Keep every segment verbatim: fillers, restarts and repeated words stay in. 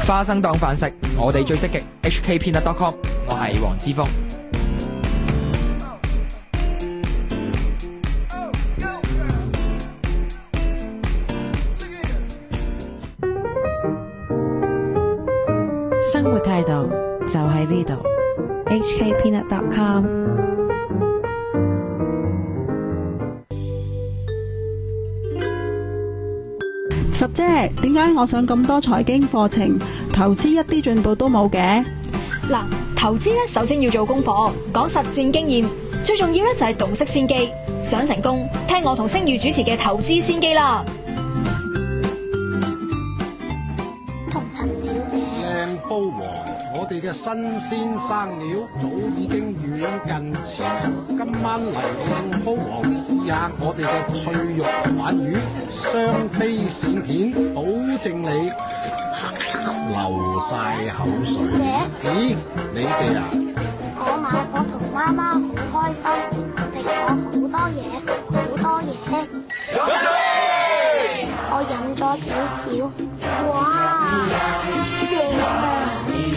花生當飯食，我哋最積極 H K Peanut dot com， 我係黃之鋒。 生活態度就喺呢度 ，H K Peanut dot com。 十姐，點解我上咁多財經課程，投資一啲進步都冇嘅？ 嗱，投資咧首先要做功課，講實戰經驗，最重要咧就係洞悉先機。想成功，聽我同星宇主持嘅投資先機啦。 同陳小姐， 靚煲王，我哋嘅新鮮生料早已經遠近似今晚嚟靚煲王試下我哋嘅脆肉鯇魚雙飛鱔片，保證你流晒口水。咦，你哋啊？ 我買我同媽媽好開心，食咗好多嘢，好多嘢。我飲咗少少，哇，正啊！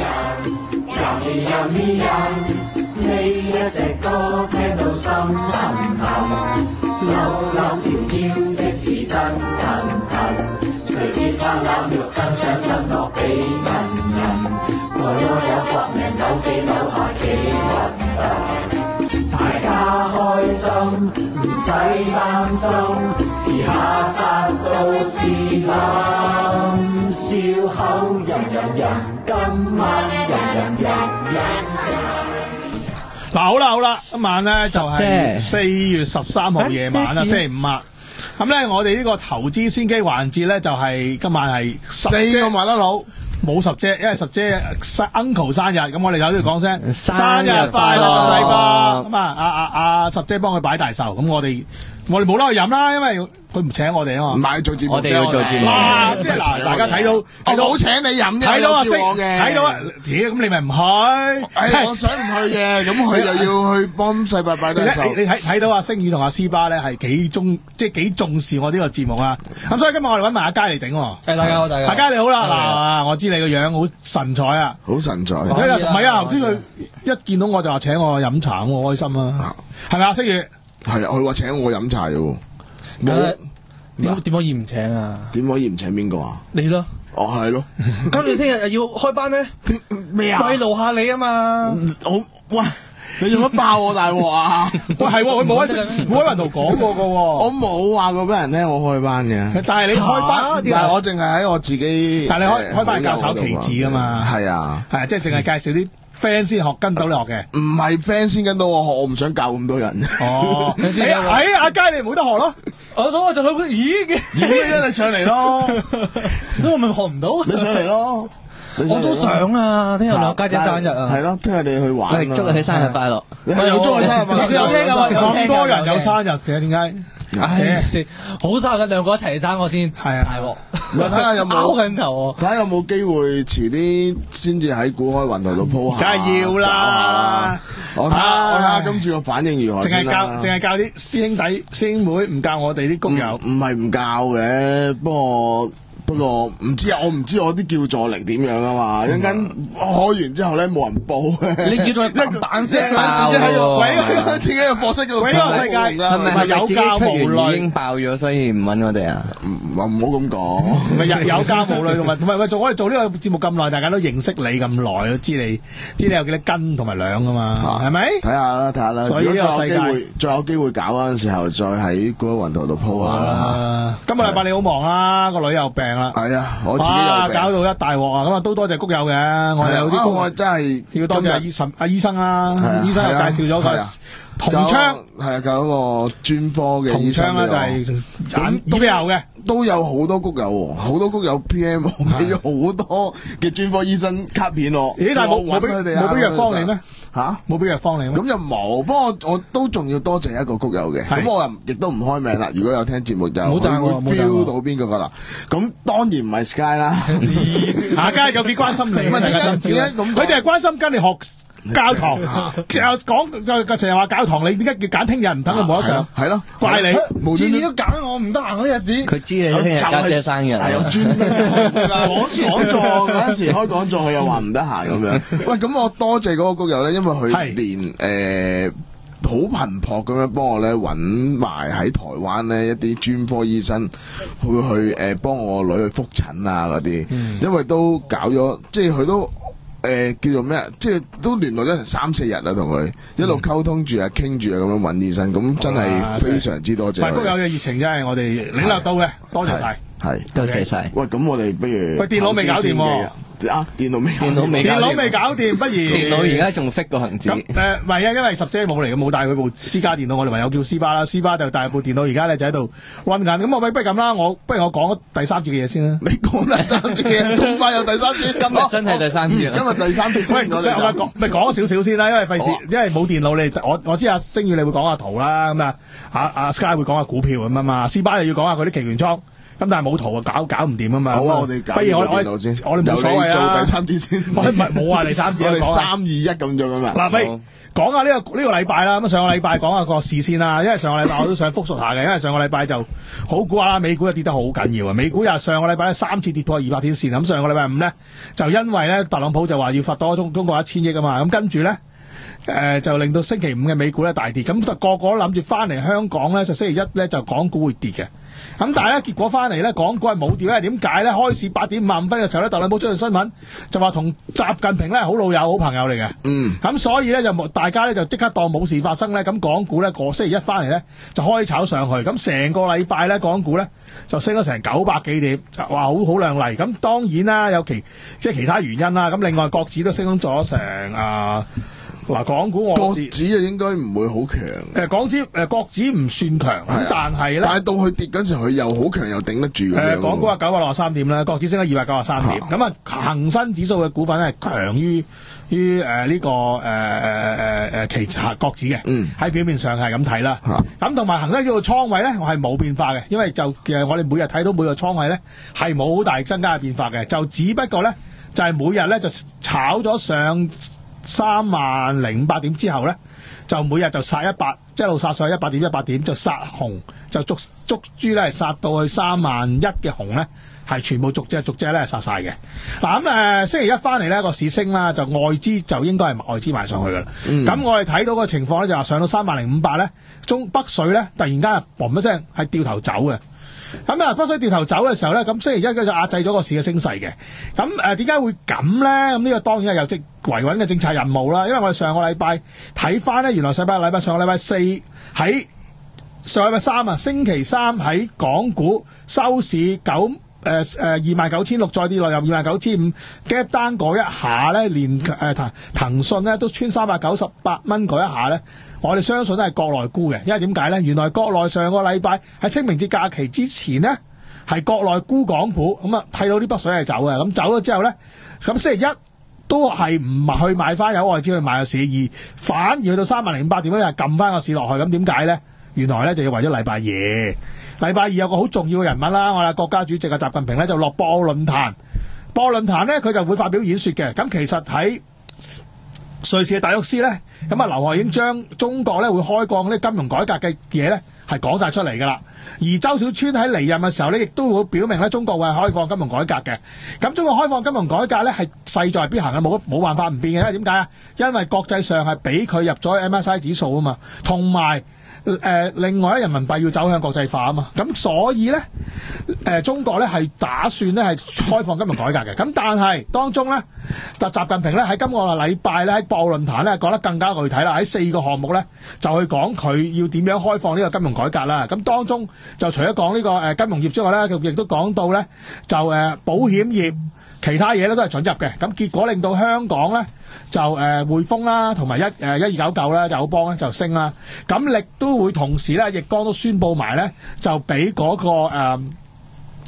呢一隻歌聽到心痕痕，扭扭條腰即是真騰騰，隨節拍攬肉更想吞落俾人人，我有搏命扭幾扭下幾暈暈，大家開心唔使擔心，遲下殺到自冧，笑口吟吟吟，今晚吟吟吟吟。 嗱，好啦好啦，今晚咧就係四月十三號夜晚啦，星期五啊。咁咧，我哋呢個投資先機環節咧，就係今晚係四個麻甩佬， 冇十姐，因為十姐 uncle 生日，咁我哋有都要講聲生日快樂，細哥。咁啊，阿阿阿十姐幫佢擺大壽，咁我哋我哋冇得去飲啦，因為佢唔請我哋啊嘛。 唔係做節目， 我哋要做節目。 哇！即係嗱，大家睇到我冇請你飲啫， 睇到啊， 叫我嘅， 睇到啊，屌咁你咪唔去？ 係我想唔去嘅，咁佢又要去幫細伯擺大壽。 你睇睇到阿星宇同阿斯巴咧係幾重，即係幾重視我呢個節目啊！咁所以今日我哋揾埋阿佳嚟頂。誒， 大家好，大家大家你好啦！嗱，我知你個樣好神采啊， 好神采。 唔係啊，頭先佢一見到我就話請我飲茶，我開心啊，係咪啊？星宇係啊，佢話請我飲茶嘅。 冇點點可以唔請啊？ 點可以唔請邊個啊？ 你咯。 哦，係咯。 咁你聽日要開班咩？ 咩啊？ 慰勞下你啊嘛。 我喂，你做乜爆我大鑊啊？ 喂，係佢冇喺冇喺人度講過噶。 我冇話過俾人聽我開班嘅。 但係你開班， 但係我淨係喺我自己。 但係你開開班教炒棋子啊嘛。 係啊， 係啊，即係淨係介紹啲 friend 先學跟到你學嘅。 唔係 friend 先跟到我學，我唔想教咁多人。 哦，哎，阿佳你冇得學咯。 我咁我就去咦嘅， 咦你上嚟咯， 咁我咪學唔到。 你上嚟咯， 我都想啊！聽日我家姐生日啊， 係咯，聽日你去玩。 祝佢生日快樂。 你係要祝佢生日快樂？ 有聽㗎，咁多人有生日嘅，點解？ 唉，好生日兩個一齊生我先， 係啊， 大鑊。 唔係睇下有冇拗緊頭， 睇下有冇機會遲啲先至喺股海雲台度鋪下。 梗係要啦！ 我睇下我睇下今次個反應如何先啦。淨係教淨係教啲師兄弟師兄妹，唔教我哋啲工友。 唔係唔教嘅，不過。不過唔知啊，我唔知我啲叫座力點樣啊嘛，一陣間開完之後咧冇人報， 你叫座力彈彈聲爆喎，自己嘅課室嗰度， 呢個世界係咪有教無類已經爆咗，所以唔揾我哋啊？ 唔唔好咁講， 唔係有有教無類同埋同埋喂，做我哋做呢個節目咁耐，大家都認識你咁耐，都知你知你有幾多斤同埋兩噶嘛，係咪？ 睇下啦，睇下啦。 所以呢個世界再有機會搞嗰陣時候，再喺嗰個雲台度鋪下啦。 今個禮拜你好忙啊，個女有病。 係啊，我自己有病， 搞到一大鑊啊！咁啊，都多謝谷友嘅，我哋有啲我真係要多謝阿醫生，阿醫生啊，醫生又介紹咗個銅槍， 係啊，教一個專科嘅醫生咧，就係眼耳鼻喉嘅， 都有好多谷友，好多谷友 P M 俾咗好多嘅專科醫生卡片我。 咦？但係冇冇俾冇俾藥方你咩？ 吓， 冇俾藥方你咩？ 咁就冇，不過我都仲要多謝一個谷友嘅，咁我又亦都唔開名啦。如果有聽節目就會 feel 到邊個噶啦。咁當然唔係 Sky 啦， 阿佳有幾關心你？ 唔係點解點解咁？ 佢就係關心跟你學。 教堂就講就就成日話教堂，你點解要揀聽日唔等佢冇得上？ 係咯， 怪你， 次次都揀我唔得閒嗰日子。 佢知你聽日家姐生日， 係有專登講講座嗰陣時開講座，佢又話唔得閒咁樣。喂，咁我多謝嗰個谷友咧，因為佢連誒。好頻撲咁樣幫我咧揾埋喺台灣呢一啲專科醫生，會去誒幫我個女去覆診啊嗰啲，嗯、因為都搞咗，即係佢都誒、呃、叫做咩啊，即係都聯絡咗成三四日啦，同佢一路溝通住啊，傾住啊咁樣揾醫生，咁真係非常之多謝。喂， 谷友嘅熱情真係我哋領略到嘅，多謝晒， 係多謝晒。 喂，咁我哋不如喂電腦未搞掂喎。 啊！電腦未， 電腦未， 電腦未搞掂，不如電腦而家仲 fit 個行字。咁誒， 唔係啊，因為十姐冇嚟嘅，冇帶佢部私家電腦，我哋唯有叫斯巴啦。斯巴就帶部電腦，而家咧就喺度運緊。咁我不如咁啦，我不如我講第三節嘅嘢先啦。 你講第三節嘅，咁快有第三節？ 今日真係第三節。今日第三節。 喂，我哋講咪講少少先啦，因為費事，因為冇電腦，你我我知阿星宇你會講下圖啦，咁啊，阿阿 Sky 會講下股票咁啊嘛，斯巴又要講下佢啲期權倉。咁但係冇圖啊，搞搞唔掂啊嘛。 好啊，我哋搞。 不如我我我哋冇所謂啊。 做第三節先。 我唔係冇話第三節。 我哋三二一咁做噶嘛。 嗱，不如講下呢個呢個禮拜啦。咁上個禮拜講下個市先啦，因為上個禮拜我都想復述下嘅，因為上個禮拜就好估啦，美股又跌得好緊要啊。美股又上個禮拜咧三次跌破二百天線，咁上個禮拜五咧就因為咧特朗普就話要罰多中中國一千億啊嘛，咁跟住咧。誒、呃、就令到星期五嘅美股咧大跌，咁就個個都諗住翻嚟香港咧，就星期一咧就港股會跌嘅。咁但係咧結果翻嚟咧，港股係冇跌咧。點解咧？開市八點五十五分嘅時候咧，特朗普出咗新聞，就話同習近平咧好老友、好朋友嚟嘅。嗯。咁所以咧就大家咧就即刻當冇事發生咧。咁港股咧個星期一翻嚟咧就開炒上去，咁成個禮拜咧港股咧就升咗成九百幾點，就話好好亮麗。咁當然啦，有其即係其他原因啦。咁另外國指都升咗成啊。嗱，港股我國指啊應該唔會好強。 誒，港指誒國指唔算強，咁但係咧， 但係到佢跌嗰陣時，佢又好強，又頂得住咁樣。 誒，港股啊九百六十三點啦，國指升咗二百九十三點。咁啊，恒生指數嘅股份咧係強於於誒呢個誒誒誒誒其他國指嘅。嗯，喺表面上係咁睇啦。咁同埋恒生指數倉位咧，我係冇變化嘅，因為就誒我哋每日睇到每個倉位咧係冇好大增加嘅變化嘅，就只不過咧就係每日咧就炒咗上三萬零五百點之後咧，就每日就殺一百，即係一路殺上去一百點一百點，就殺紅，就捉捉豬咧，殺到去三萬一嘅紅咧，係全部逐隻逐隻咧殺晒嘅。嗱咁誒，星期一翻嚟咧個市升啦，就外資就應該係外資賣上去噶啦。咁、嗯、我哋睇到個情況咧，就話上到三萬零五百咧，中北水咧突然間嘣一聲係掉頭走嘅。咁啊，北水掉頭走嘅時候咧，咁星期一就壓制咗個市嘅升勢嘅。咁誒點解會咁咧？咁呢個當然係有即維穩嘅政策任務啦。因為我哋上個禮拜睇翻咧，原來上個禮拜上個禮拜四喺上個禮拜三啊，星期三喺港股收市九誒誒二萬九千六，再跌落入二萬九千五 gap down 嗰一下咧，連誒騰騰訊咧都穿三百九十八蚊嗰一下咧。我哋相信都係國內沽嘅，因為點解咧？原來國內上個禮拜喺清明節假期之前呢，係國內沽港股，咁啊睇到啲北水係走嘅，咁走咗之後咧，咁星期一都係唔去買翻有外資去買個市，而反而去到三萬零五百點咧，又撳翻個市落去，咁點解咧？原來咧就要為咗禮拜二，禮拜二有個好重要嘅人物啦，我哋國家主席嘅習近平咧就落博鰲論壇，博鰲論壇咧佢就會發表演說嘅，咁其實喺瑞士嘅戴沃斯咧，咁啊劉鶴已經將中國咧會開放啲金融改革嘅嘢咧係講晒出嚟噶啦，而周小川喺離任嘅時候咧，亦都會表明咧中國會係開放金融改革嘅。咁中國開放金融改革咧係勢在必行嘅，冇冇辦法唔變嘅。因為點解啊？因為國際上係俾佢入咗 M S C I 指數啊嘛，同埋誒另外咧人民幣要走向國際化啊嘛，咁所以咧誒、呃、中國咧係打算咧係開放金融改革嘅。咁但係當中咧，習習近平咧喺今個禮拜咧喺博鰲論壇咧講得更加具體啦，喺四個項目咧就去講佢要點樣開放呢個金融改革啦。咁當中就除咗講呢個誒金融業之外咧，佢亦都講到咧就誒保險業其他嘢咧都係准入嘅。咁結果令到香港咧就誒、呃、匯豐啦，同埋一誒一二九九啦，友邦咧就升啦。咁亦都會同時咧，易綱都宣佈埋咧，就俾嗰、那個誒、呃、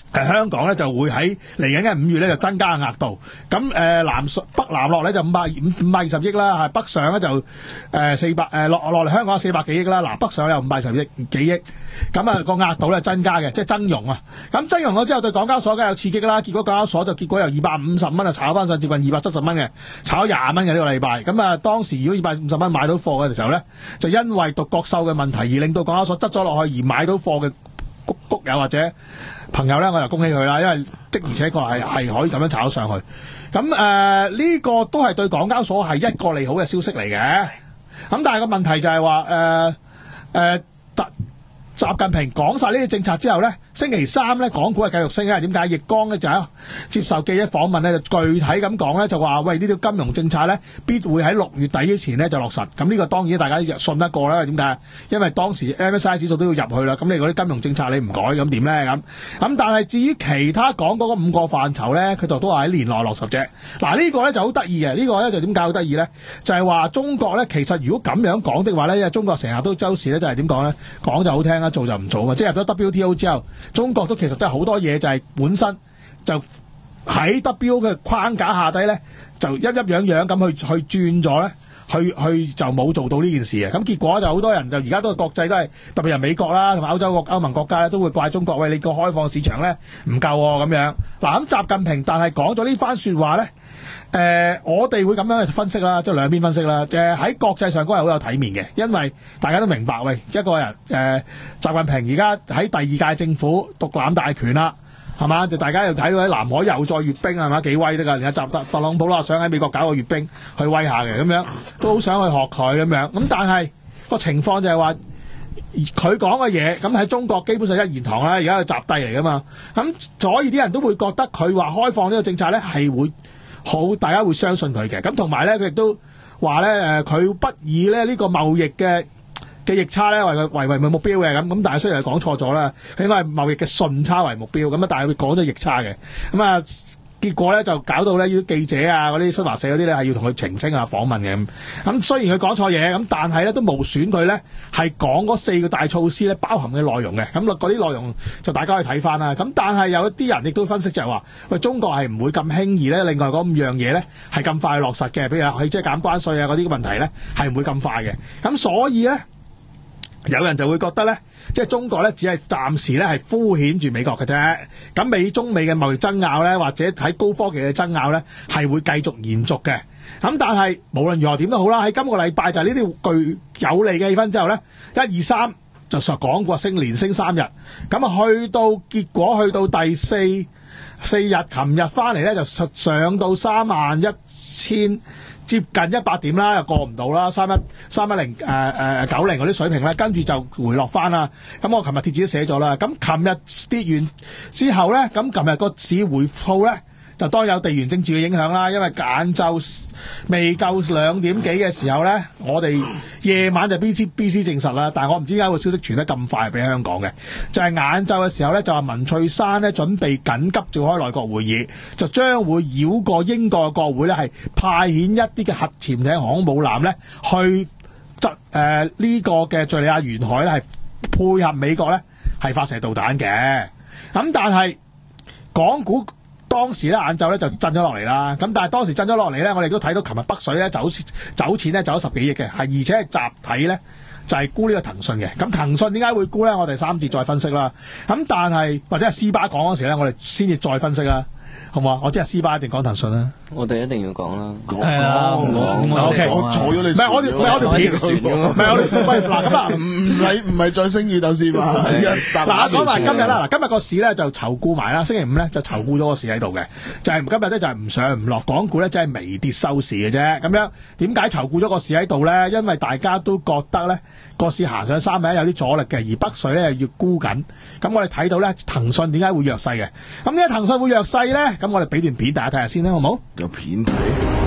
誒香港咧就會喺嚟緊嘅五月咧就增加額度，咁誒、呃、南北南落咧就五百五五百二十億啦，係北上咧就誒四百誒落落嚟香港四百幾億啦，南北上有五百二十億幾億，咁啊個額度咧增加嘅，即係增容啊，咁增容咗之後對港交所梗係有刺激啦，結果港交所就結果由二百五十蚊啊炒翻上接近二百七十蚊嘅，炒咗廿蚊嘅呢個禮拜，咁啊當時如果二百五十蚊買到貨嘅時候咧，就因為獨角獸嘅問題而令到港交所執咗落去而買到貨嘅谷谷友或者朋友咧，我就恭喜佢啦，因為的而且確係係可以咁樣炒上去。咁誒呢個都係對港交所係一個利好嘅消息嚟嘅。咁但係個問題就係話誒誒特。習近平講晒呢啲政策之後呢，星期三呢港股係繼續升嘅。點解？易綱呢就喺接受記者訪問呢，就具體咁講呢，就話喂，呢啲金融政策呢必會喺六月底之前呢就落實。咁呢個當然大家信得過啦。點解？因為當時 M S C I 指數都要入去啦。咁你嗰啲金融政策你唔改咁點呢？咁咁但係至於其他講嗰個五個範疇呢，佢就都係喺年內落實啫。嗱、這、呢個呢就好得意嘅。呢、這個呢就點解好得意呢？就係、是、話中國呢，其實如果咁樣講的話呢，因為中國成日都周時呢，就係點講呢？講就好聽啦。做就唔做啊！即係入咗 W T O 之後，中國都其實真係好多嘢就係本身就喺 W 嘅框架下低咧，就一一樣樣咁去去轉咗咧，去去就冇做到呢件事嘅。咁結果就好多人就而家都係國際都係特別係美國啦，同埋歐洲國歐盟國家咧都會怪中國，喂，你個開放市場咧唔夠喎咁樣。嗱咁習近平但係講咗呢番説話咧。誒、呃，我哋會咁樣去分析啦，即係兩邊分析啦。誒、呃，喺國際上都係好有體面嘅，因為大家都明白，喂，一個人誒、呃，習近平而家喺第二屆政府獨攬大權啦，係嘛？就大家又睇到喺南海又再閱兵係嘛？幾威得㗎？而家習特特朗普啦，想喺美國搞個閱兵去威下嘅，咁樣都好想去學佢咁樣。咁但係個情況就係話，佢講嘅嘢咁喺中國基本上一言堂啦，而家係習帝嚟㗎嘛。咁所以啲人都會覺得佢話開放呢個政策咧係會。好，大家會相信佢嘅。咁同埋咧，佢亦都話咧，誒，佢不以咧呢個貿易嘅嘅逆差咧為為為目標嘅。咁咁，但係雖然係講錯咗啦，佢應該係貿易嘅順差為目標。咁啊，但係佢講咗逆差嘅。咁啊，結果咧就搞到咧啲記者啊，嗰啲新華社嗰啲咧係要同佢澄清啊、訪問嘅。咁咁雖然佢講錯嘢，咁但係咧都無損佢咧係講嗰四個大措施咧包含嘅內容嘅。咁嗰啲內容就大家可以睇翻啦。咁但係有一啲人亦都分析就係話，喂，中國係唔會咁輕易咧，另外嗰五樣嘢咧係咁快落實嘅，譬如係即係減關稅啊嗰啲問題咧係唔會咁快嘅。咁所以咧，有人就會覺得咧，即係中國咧只係暫時咧係敷衍住美國嘅啫。咁美中美嘅貿易爭拗咧，或者喺高科技嘅爭拗咧，係會繼續延續嘅。咁但係無論如何點都好啦，喺今個禮拜就係呢啲具有利嘅氣氛之後咧，一二三就實講過升連升三日，咁啊去到結果去到第四四日，琴日翻嚟咧就實上到三萬一千。接近一百點啦，又過唔到啦，三一三一零誒誒九零嗰啲水平咧，跟住就回落翻啦。咁我琴日貼紙都寫咗啦。咁琴日跌完之後咧，咁琴日個市回吐咧，就當然有地緣政治嘅影響啦。因為晏晝未夠兩點幾嘅時候咧，我哋夜晚就 B C B C 證實啦。但係我唔知點解個消息傳得咁快俾香港嘅，就係晏晝嘅時候咧，就話文翠珊咧準備緊急召開內閣會議，就將會繞過英國嘅國會咧，係派遣一啲嘅核潛艇航空母艦咧去執誒呢個嘅敍利亞沿海咧，係配合美國咧係發射導彈嘅。咁但係港股當時咧晏晝咧就震咗落嚟啦，咁但係當時震咗落嚟咧，我哋都睇到琴日北水咧走走錢咧走咗十幾億嘅，係而且係集體咧就係沽呢個騰訊嘅。咁騰訊點解會沽咧？我哋三節再分析啦。咁但係或者係斯巴講嗰時咧，我哋先至再分析啦，好唔好啊？我知係斯巴一定講騰訊啦。 我哋一定要講啦， 係啊，我我我坐咗你， 唔係我條唔係我條片，唔係我條喂嗱咁啊， 唔使唔係再升住頭先嘛。 嗱講埋今日啦，嗱今日個市咧就籌沽埋啦，星期五咧就籌沽咗個市喺度嘅，就係今日咧就係唔上唔落，港股咧真係微跌收市嘅啫。咁樣點解籌沽咗個市喺度咧？因為大家都覺得咧個市行上三萬一有啲阻力嘅，而北水咧又要沽緊。咁我哋睇到咧騰訊點解會弱勢嘅？咁點解騰訊會弱勢咧？咁我哋俾段片大家睇下先啦，好唔好？ 有片睇，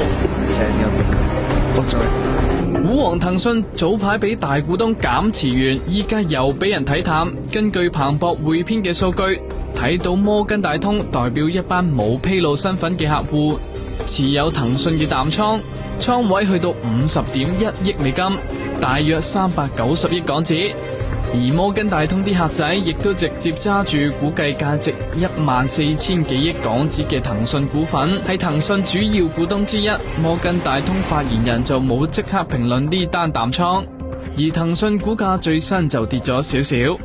股王騰訊早排俾大股東減持完，依家又俾人睇淡。根據彭博匯編嘅數據，睇到摩根大通代表一班冇披露身份嘅客戶持有騰訊嘅淡倉，倉位去到五十點一億美金，大約三百九十億港紙。 而摩根大通啲客仔亦都直接揸住估計價值一萬四千幾億港紙嘅騰訊股份，係騰訊主要股東之一。摩根大通發言人就冇即刻評論呢單淡倉，而騰訊股價最新就跌咗少少。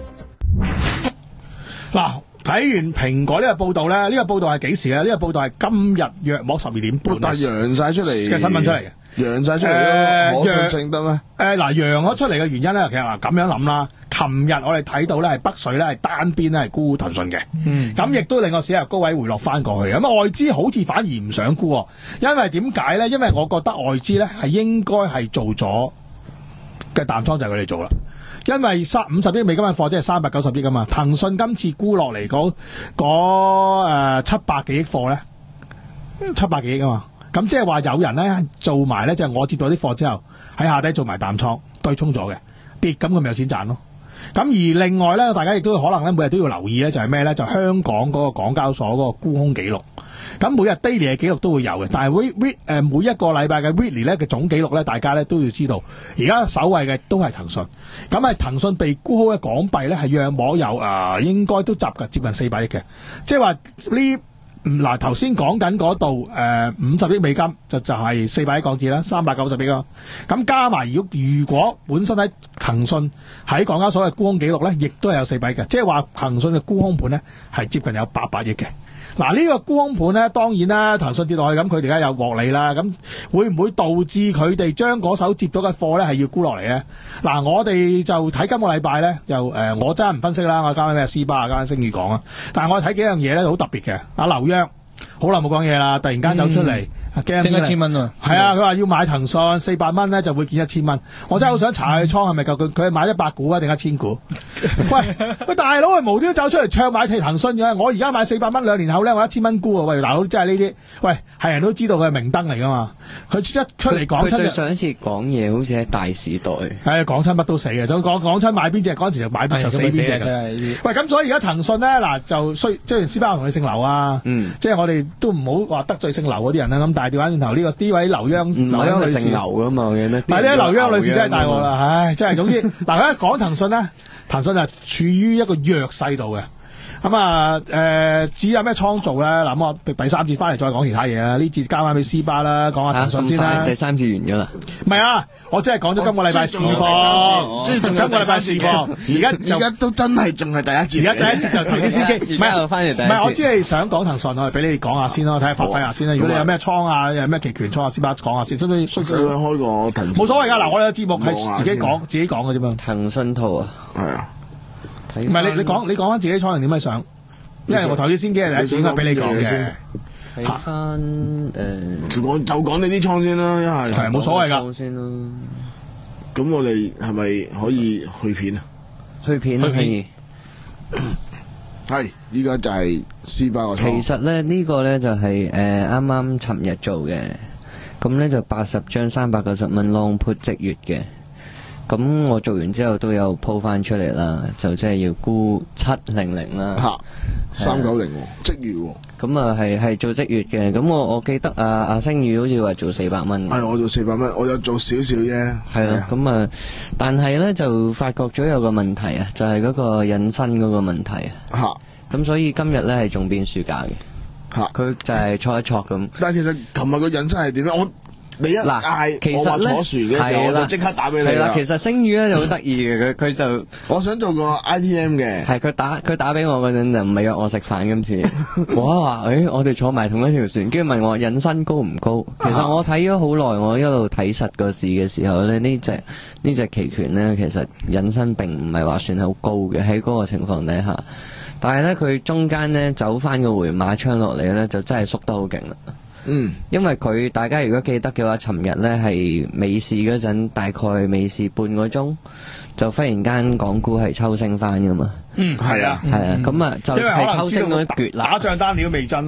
嗱，睇完蘋果呢個報道咧，呢、這個報道係幾時咧？呢、這個報道係今日約莫十二點半， 但係揚晒出嚟嘅新聞出嚟嘅。 揚晒出嚟、 呃、 可信性得咩？ 誒、呃、嗱，揚咗出嚟嘅原因咧，其實嗱咁樣諗啦。琴日我哋睇到咧係北水咧係單邊咧係沽騰訊嘅，嗯，咁亦都令個市由高位回落翻過去。咁外資好似反而唔想沽，因為點解咧？因為我覺得外資咧係應該係做咗嘅淡倉就係佢哋做啦。因為三五十億美金嘅貨即係三百九十億㗎嘛，騰訊今次沽落嚟嗰嗰誒七百幾億貨咧，七百幾億啊嘛。咁即係話有人咧做埋咧，就係、是、我接到啲貨之後喺下底做埋淡倉對沖咗嘅跌，咁佢咪有錢賺咯。咁而另外咧，大家亦都可能咧每日都要留意咧，就係咩咧？就香港嗰個港交所嗰個沽空記錄。咁每日 daily 嘅記錄都會有嘅，但係 week 誒每一個禮拜嘅 weekly 咧嘅總記錄咧，大家咧都要知道。而家首位嘅都係騰訊，咁係騰訊被沽空嘅港幣咧係約莫有誒、呃，應該都集近接近四百億嘅，即係話呢。嗱，頭先講緊嗰度誒五十億美金就就係四百億港紙啦，三百九十億啦。咁加埋如果如果本身喺騰訊喺港交所嘅沽空記錄咧，亦都係有四百億嘅，即係話騰訊嘅沽空盤咧係接近有八百億嘅。嗱，呢個沽空盤咧，當然啦，騰訊跌落去咁，佢哋而家有獲利啦。咁會唔會導致佢哋將嗰手接咗嘅貨咧係要沽落嚟咧？嗱，我哋就睇今個禮拜咧，就誒、呃，我真係唔分析啦，我交翻咩斯巴啊，交翻星宇講啊。但係我睇幾樣嘢咧，好特別嘅。阿劉央好耐冇講嘢啦，突然間走出嚟。嗯升一千蚊啊！ 係啊，佢話要買騰訊四百蚊咧就會見一千蚊。我真係好想查佢倉係咪夠佢佢係買一百股啊定一千股？喂喂，大佬係無端走出嚟唱買騰訊嘅，我而家買四百蚊，兩年後咧我一千蚊股啊！喂，大佬真係呢啲，喂係人都知道佢係明燈嚟噶嘛？佢一出嚟講親， 佢對上一次講嘢好似喺大時代， 係講親乜都死嘅，就講講親買邊隻嗰陣時就買邊就死邊隻。喂，咁所以而家騰訊咧嗱就雖即係斯巴同你姓劉啊，嗯，即係我哋都唔好話得罪姓劉嗰啲人啦。咁但係調翻轉頭呢個呢位劉央，劉央女士姓劉噶嘛，我記得。 但係呢劉央女士真係大鑊啦，唉，真係總之嗱，一講騰訊咧，騰訊係處於一個弱勢度嘅。咁啊，誒，至於有咩倉做咧？嗱，咁我第三節翻嚟再講其他嘢啦。呢節交翻俾斯巴啦，講下騰訊先啦。 第三節完咗啦。 唔係啊，我只係講咗今個禮拜市況，即係今個禮拜市況。而家而家都真係仲係第一節。 而家第一節就投資先機。 唔係翻嚟第一節。 唔係，我知你想講騰訊，我哋俾你講下先咯，睇下發揮下先啦。如果你有咩倉啊，有咩期權倉啊，斯巴講下先。需唔需要？需唔需要開個騰訊？冇所謂噶，嗱，我哋嘅節目係自己講，自己講嘅啫嘛。 騰訊圖啊， 係啊。 唔係你你講你講翻自己倉係點樣想？因為我投資先機係第一次應該俾你講嘅。 睇翻誒， 就講就講你啲倉先啦，一係係冇所謂㗎。 先啦。 咁我哋係咪可以去片啊？ 去片可以。 係，依家就係斯巴個倉。 其實咧呢個咧就係誒啱啱尋日做嘅，咁咧就八十張三百九十蚊 long put 即月嘅。咁我做完之後都有鋪翻出嚟啦，就即係要沽七零零啦， 吓三九零即月， 咁啊係係做即月嘅。咁我我記得啊阿星宇好似話做四百蚊， 係我做四百蚊，我有做少少啫， 係咯。咁啊，但係咧就發覺咗有個問題啊，就係嗰個引申嗰個問題啊，吓咁所以今日咧係仲變輸價嘅，吓佢就係錯一錯咁。 但係其實琴日個引申係點咧？我你一嗌， 其實我話坐船嘅時候，我就即刻打俾你啦。 其實星宇咧就好得意嘅，佢佢就我想做個 I T M 嘅， 係佢打佢打俾我嗰陣就唔係約我食飯今次，我話誒我哋坐埋同一條船，跟住問我引申高唔高？其實我睇咗好耐，我一路睇實個市嘅時候咧，呢隻呢隻期權咧，其實引申並唔係話算係好高嘅喺嗰個情況底下，但係咧佢中間咧走翻個回馬槍落嚟咧，就真係縮得好勁啦。 嗯， 因為佢大家如果記得嘅話，尋日咧係美市嗰陣，大概美市半個鐘就忽然間港股係抽升翻噶嘛。 嗯，係啊， 係啊，咁啊就係抽升嗰一橛啦。 打仗單料未真啦。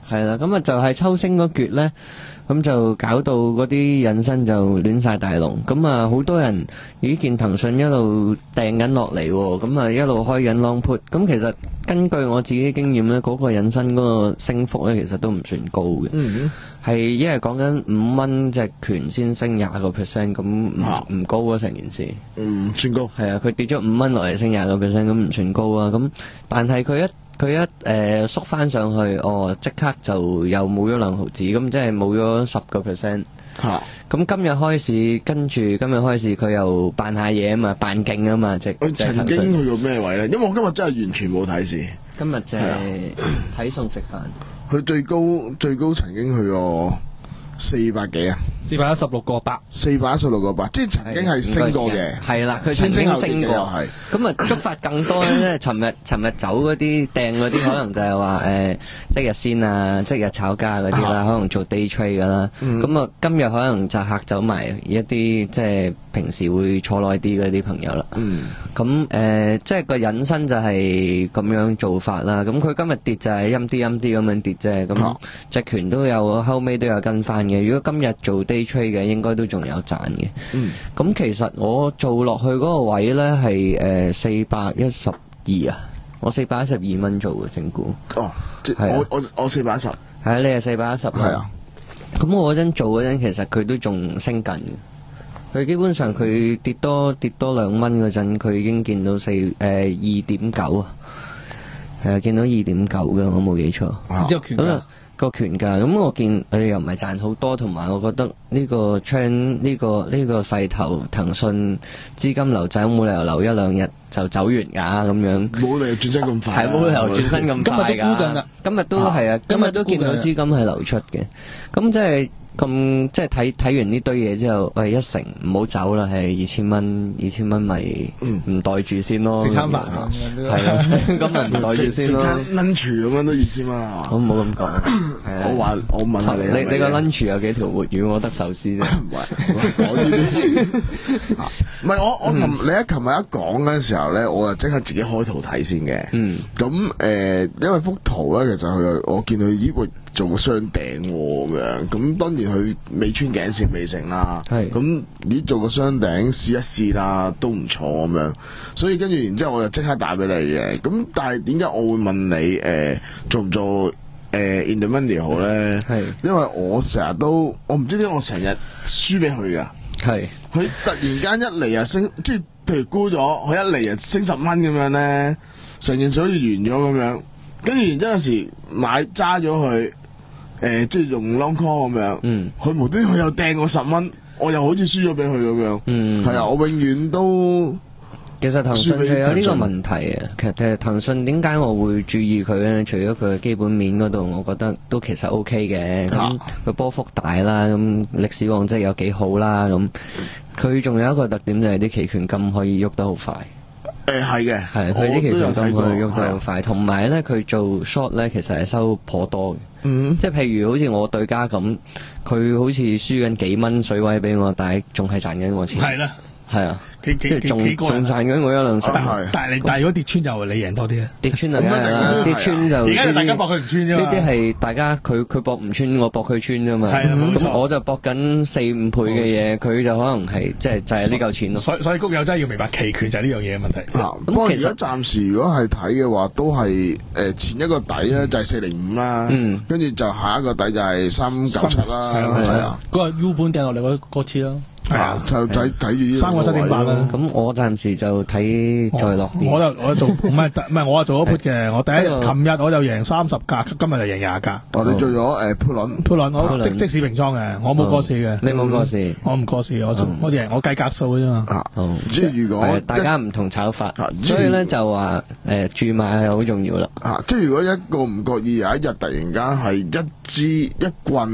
係啦，咁啊就係抽星嗰橛咧，咁就搞到嗰啲引申就亂晒大龍，咁啊好多人已見騰訊一路掟緊落嚟，咁啊一路開緊 long put， 咁其實根據我自己經驗咧，嗰個引申嗰個升幅咧，其實都唔算高嘅， 嗯， 係因為講緊五蚊隻權先升廿個 percent， 咁唔唔高啊成件事， 唔算高， 係啊，佢跌咗五蚊落嚟升廿個 percent， 咁唔算高啊，咁但係佢一佢一誒、呃、縮翻上去，哦，即刻就又冇咗兩毫子，咁即係冇咗十個 percent。嚇！咁今日開市，跟住今日開市，佢又扮下嘢啊嘛，扮勁啊嘛，即係曾經去到咩位咧？因為我今日真係完全冇睇市。 今日就係睇餸食飯。 佢最高最高曾經去過四百幾啊！ 四百一十六個八， 四百一十六個八，即係曾經係升過嘅， 係啦，佢曾經升過，係咁啊，觸發更多咧。即係尋日尋日走嗰啲掟嗰啲，可能就係話誒即日先啊，即日炒家嗰啲啦，可能做 day trade 噶啦。咁啊，今日可能就嚇走埋一啲即係平時會坐耐啲嗰啲朋友啦。 嗯， 咁誒，即係個引申就係咁樣做法啦。咁佢今日跌就係陰啲陰啲咁樣跌啫。咁隻權都有後尾都有跟翻嘅。如果今日做day trade 嘅，應該都仲有賺嘅。嗯，咁其實我做落去嗰個位咧係誒四百一十二啊，我四百一十二蚊做嘅整股。 哦，即係我我我四百一十。係啊，你係四百一十。係啊。咁我嗰陣做嗰陣，其實佢都仲升緊嘅。佢基本上佢跌多跌多兩蚊嗰陣，佢已經見到四誒二點九啊。係啊，見到二點九嘅，我冇記錯。 之後權價。 個權價咁，我見佢又唔係賺好多，同埋我覺得呢個 trend 呢個呢個勢頭，騰訊資金流走冇理由留一兩日就走完㗎咁樣， 冇理由轉身咁快， 係冇理由轉身咁快㗎。今日都係啊，今日都見到資金係流出嘅，咁即係。咁即係睇睇完呢堆嘢之後，喂一成唔好走啦，係二千蚊，二千蚊咪唔袋住先咯。 食餐飯係啊，咁咪唔袋住先咯。 食餐 lunch 咁樣都二千蚊啊！ 我唔好咁講， 我話我問下你， 你你個 lunch 有幾條活魚？我得壽司啫。 講呢啲，唔係我我琴你喺琴日一講嗰陣時候咧，我就即刻自己開圖睇先嘅。嗯，咁誒，因為幅圖咧，其實佢我見佢咦會做個雙頂咁樣，咁當然佢未穿頸線未成啦。係咁咦做個雙頂試一試啦，都唔錯咁樣。所以跟住然之後我就即刻打俾你嘅。咁但係點解我會問你誒做唔做誒 in the money 好咧？係因為我成日都我唔知點解我成日輸俾佢噶。係佢突然間一嚟啊升，即係譬如沽咗，佢一嚟啊升十蚊咁樣咧，成件事好似完咗咁樣。跟住然之後有時買揸咗佢。誒、呃，即係用 long call 咁樣，嗯，佢無端佢又掟我十蚊，我又好似輸咗俾佢咁樣，嗯，係啊，我永遠都其實騰訊就有呢個問題啊。其實騰訊點解我會注意佢咧？除咗佢嘅基本面嗰度，我覺得都其實 OK 嘅。咁佢波幅大啦，咁歷史往績有幾好啦。咁佢仲有一個特點就係啲期權金可以喐得好快。 誒係嘅， 係佢啲期權金可以喐得好快，同埋咧佢做 short 咧，其實係收頗多嘅。嗯，即係譬如好似我對家咁，佢好似輸緊幾蚊水位俾我，但係仲係賺緊我錢。係啦，係啊，即係仲仲賺緊我一兩成。 但係你但係如果跌穿就你贏多啲啊！ 跌穿就梗係啦，跌穿就而家大家搏佢唔穿啫嘛。 呢啲係大家佢佢搏唔穿，我搏佢穿啫嘛。係啊，冇錯。我就搏緊四五倍嘅嘢，佢就可能係即係就係呢嚿錢咯。 所以所以谷友真係要明白期權就係呢樣嘢嘅問題。 嗱，不過而家暫時如果係睇嘅話，都係誒前一個底咧就係四零五啦，嗯，跟住就下一個底就係三九七啦，係啊， 嗰個 U 盤掟落嚟嗰嗰次咯。 係啊， 就睇睇住三個七點八啦。 咁我暫時就睇再落啲。 我就我做唔係唔係我係做咗 put 嘅。我第一日琴日我就贏三十格，今日就贏廿格。 我哋做咗誒 put 輪 put 輪，我即即時平倉嘅，我冇過市嘅。 你冇過市， 我唔過市，我我贏我計格數嘅啫嘛。 即係如果大家唔同炒法，所以咧就話誒注碼係好重要啦。 啊，即係如果一個唔覺意有一日突然間係一支一棍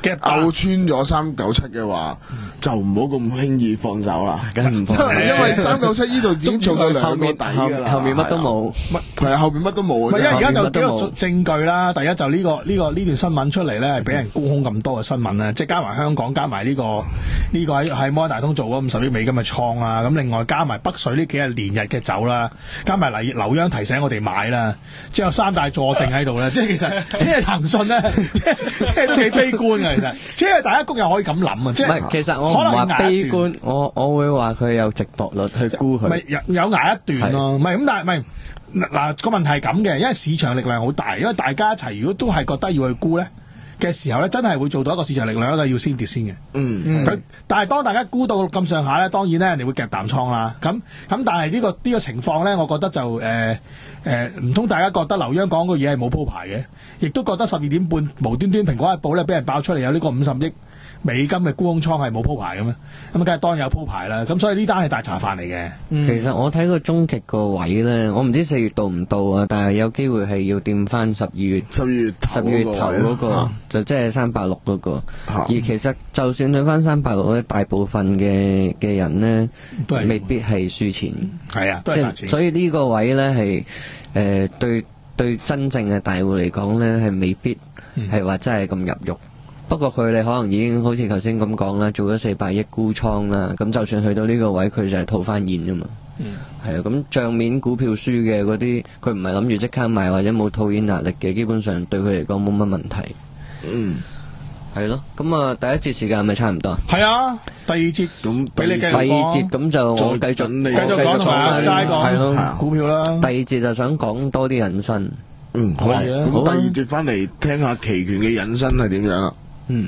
嘅鬥穿咗三九七嘅話，就唔好咁輕易放手啦。 梗唔放， 因為三九七呢度已經做咗兩個底㗎啦， 後面乜都冇， 係啊，後面乜都冇。 唔係，因為而家就幾個證據啦。第一就呢個呢個呢段新聞出嚟咧，係俾人沽空咁多嘅新聞咧，即係加埋香港，加埋呢個呢個喺喺摩根大通做嗰五十億美金嘅倉啦。咁另外加埋北水呢幾日連日嘅走啦，加埋嚟劉央提醒我哋買啦，之後三大佐證喺度咧。即係其實呢個騰訊咧，即係即係都幾悲觀嘅。其實，即係大家谷又可以咁諗啊。即係其實我唔話悲觀，我我會話佢有值博率去沽佢。 咪有有捱一段咯，唔係咁，但係唔係。嗱個問題係咁嘅，因為市場力量好大，因為大家一齊如果都係覺得要去沽咧嘅時候咧，真係會做到一個市場力量，一個要先跌先嘅。嗯，佢但係當大家沽到咁上下咧，當然咧人哋會夾淡倉啦。咁咁但係呢個呢個情況咧，我覺得就誒誒唔通大家覺得劉央講個嘢係冇鋪排嘅，亦都覺得十二點半無端端蘋果日報咧俾人爆出嚟有呢個五十億美金嘅沽空倉係冇鋪排嘅咩？咁梗係當然有鋪排啦。咁所以呢單係大茶飯嚟嘅。 嗯、其實我睇個終極個位咧，我唔知四月到唔到啊，但係有機會係要掂翻十二月十二月十二月頭嗰、那個，啊、就即係三百六嗰個。啊、而其實就算去翻三百六咧，大部分嘅嘅人咧，都未必係輸錢。 係啊，都係賺錢。 所以呢個位咧係誒對對真正嘅大戶嚟講咧係未必係話真係咁入肉。嗯不過佢哋可能已經好似頭先咁講啦，做咗四百億沽倉啦，咁就算去到呢個位，佢就係套翻現啫嘛。嗯，係啊，咁帳面股票輸嘅嗰啲，佢唔係諗住即刻賣或者冇套現壓力嘅，基本上對佢嚟講冇乜問題。嗯，係咯，咁啊第一節時間係咪差唔多？ 係啊，第二節咁俾你繼續講。 第二節咁就我繼續繼續講同埋阿 Sky 講係咯股票啦。 第二節就想講多啲引申。 嗯，好啊。咁第二節翻嚟聽下期權嘅引申係點樣啦。嗯，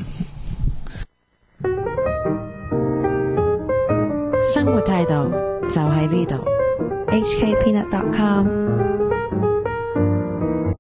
生活態度就喺呢度。H K Peanut dot com